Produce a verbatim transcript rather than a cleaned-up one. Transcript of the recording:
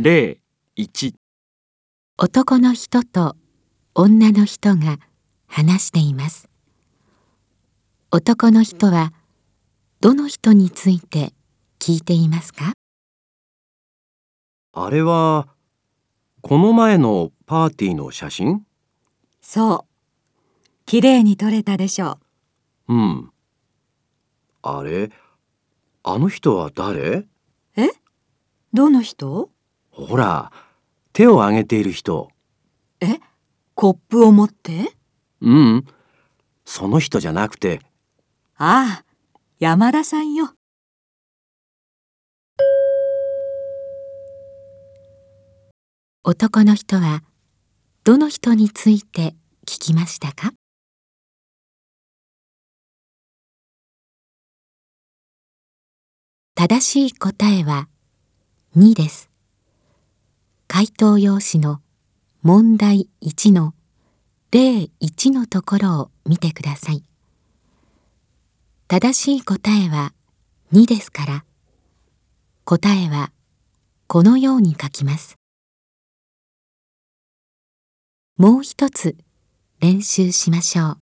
例いち。 男の人と女の人が話しています。男の人はどの人について聞いていますか？ あれは、この前のパーティーの写真？ そう。きれいに撮れたでしょうん。あれ、あの人は誰？ う。え？どの人？ ほら、手を挙げている人。 え？コップを持って？ うん、その人じゃなくて。 ああ、山田さんよ。 男の人はどの人について聞きましたか？正しい答えはにです。回答用紙の問題いちの例いちのところを見てください。正しい答えはにですから、答えはこのように書きます。もう一つ練習しましょう。